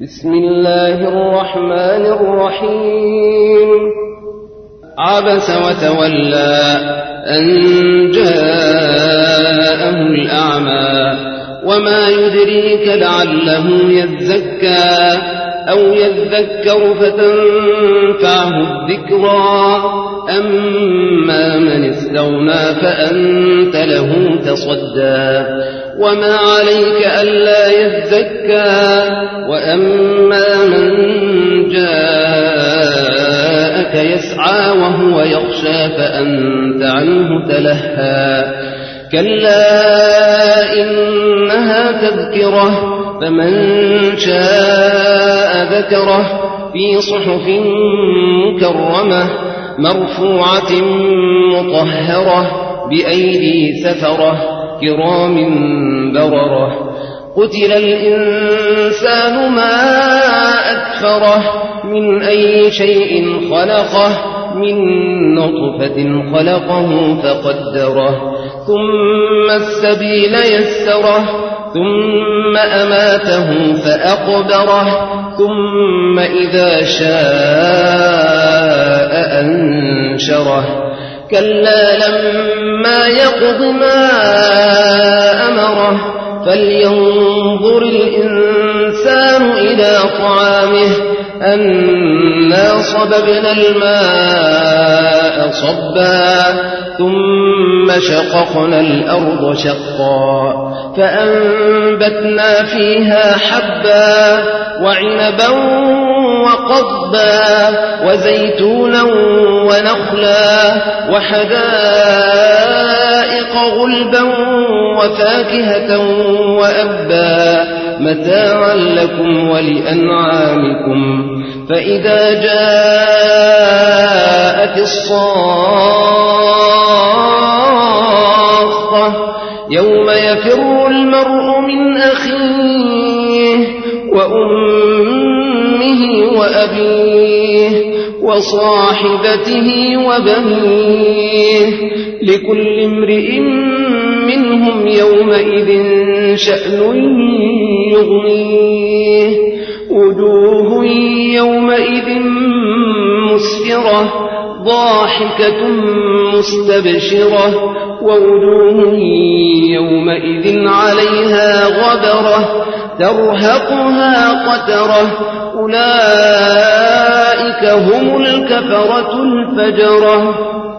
بسم الله الرحمن الرحيم. عبس وتولى أن جاءه الأعمى وما يدريك لعله يزكى أو يذكر فتنفعه الذكرى أما من استغنى فأنت له تصدى وما عليك ألا يزكى وأما من جاءك يسعى وهو يخشى فأنت عنه تلهى كلا إنها تذكرة فمن شاء ذكره في صحف مكرمة مرفوعة مطهرة بأيدي سفرة كرام بررة قتل الإنسان ما أكفره من أي شيء خلقه من نطفة خلقه فقدره ثم السبيل يسره ثم أماته فأقبره ثم إذا شاء أنشره كلا لما يقض ما أمره فلينظر الإنسان إلى طعامه أنا صببنا الماء صبا ثم شققنا الأرض شقا فأنبتنا فيها حبا وعنبا وقضبا وزيتونا ونخلا وحدائق غلبا وفاكهة وأبا متاعا لكم ولأنعامكم فإذا جاءت الصاخة يوم يفر المرء من أخيه وأمه وأبيه وصاحبته وبنيه لكل امرئ منهم يومئذ شأن يغنيه وجوه يومئذ مسفرة ضاحكة مستبشرة ووجوه يومئذ عليها غبرة ترهقها قترة أولئك هم الكفرة الفجرة.